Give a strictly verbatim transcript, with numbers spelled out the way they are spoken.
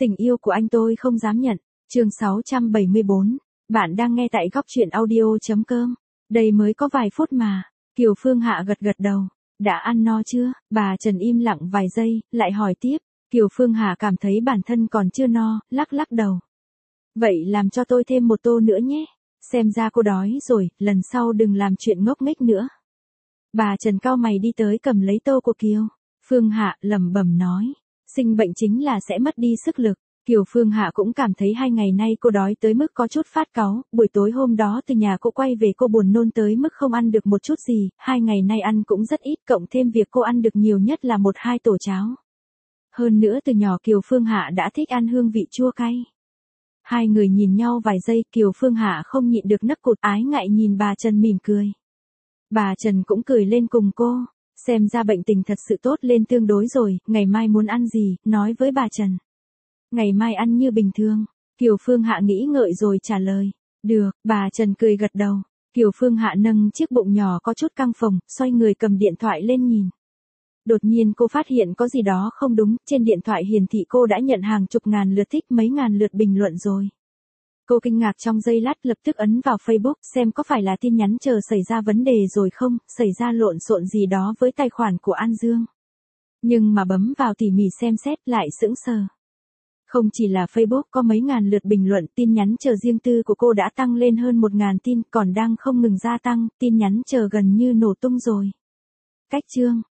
Tình yêu của anh tôi không dám nhận. Chương sáu trăm bảy mươi bốn. Bạn đang nghe tại góc truyện audio chấm com. Đây mới có vài phút mà. Kiều Phương Hạ gật gật đầu. Đã ăn no chưa? Bà Trần im lặng vài giây, lại hỏi tiếp. Kiều Phương Hạ cảm thấy bản thân còn chưa no, lắc lắc đầu. Vậy làm cho tôi thêm một tô nữa nhé. Xem ra cô đói rồi, lần sau đừng làm chuyện ngốc nghếch nữa. Bà Trần cau mày đi tới cầm lấy tô của Kiều Phương Hạ, lẩm bẩm nói. Sinh bệnh chính là sẽ mất đi sức lực. Kiều Phương Hạ cũng cảm thấy hai ngày nay cô đói tới mức có chút phát cáu, buổi tối hôm đó từ nhà cô quay về cô buồn nôn tới mức không ăn được một chút gì, hai ngày nay ăn cũng rất ít, cộng thêm việc cô ăn được nhiều nhất là một hai tổ cháo. Hơn nữa từ nhỏ Kiều Phương Hạ đã thích ăn hương vị chua cay. Hai người nhìn nhau vài giây, Kiều Phương Hạ không nhịn được nấc cụt, ái ngại nhìn bà Trần mỉm cười. Bà Trần cũng cười lên cùng cô, xem ra bệnh tình thật sự tốt lên tương đối rồi, ngày mai muốn ăn gì, nói với bà Trần. Ngày mai ăn như bình thường. Kiều Phương Hạ nghĩ ngợi rồi trả lời. Được, bà Trần cười gật đầu. Kiều Phương Hạ nâng chiếc bụng nhỏ có chút căng phồng, xoay người cầm điện thoại lên nhìn. Đột nhiên cô phát hiện có gì đó không đúng, trên điện thoại hiển thị cô đã nhận hàng chục ngàn lượt thích, mấy ngàn lượt bình luận rồi. Cô kinh ngạc trong giây lát, lập tức ấn vào Facebook xem có phải là tin nhắn chờ xảy ra vấn đề rồi không, xảy ra lộn xộn gì đó với tài khoản của An Dương. Nhưng mà bấm vào tỉ mỉ xem xét lại sững sờ. Không chỉ là Facebook có mấy ngàn lượt bình luận, tin nhắn chờ riêng tư của cô đã tăng lên hơn một ngàn tin, còn đang không ngừng gia tăng, tin nhắn chờ gần như nổ tung rồi. Cách chương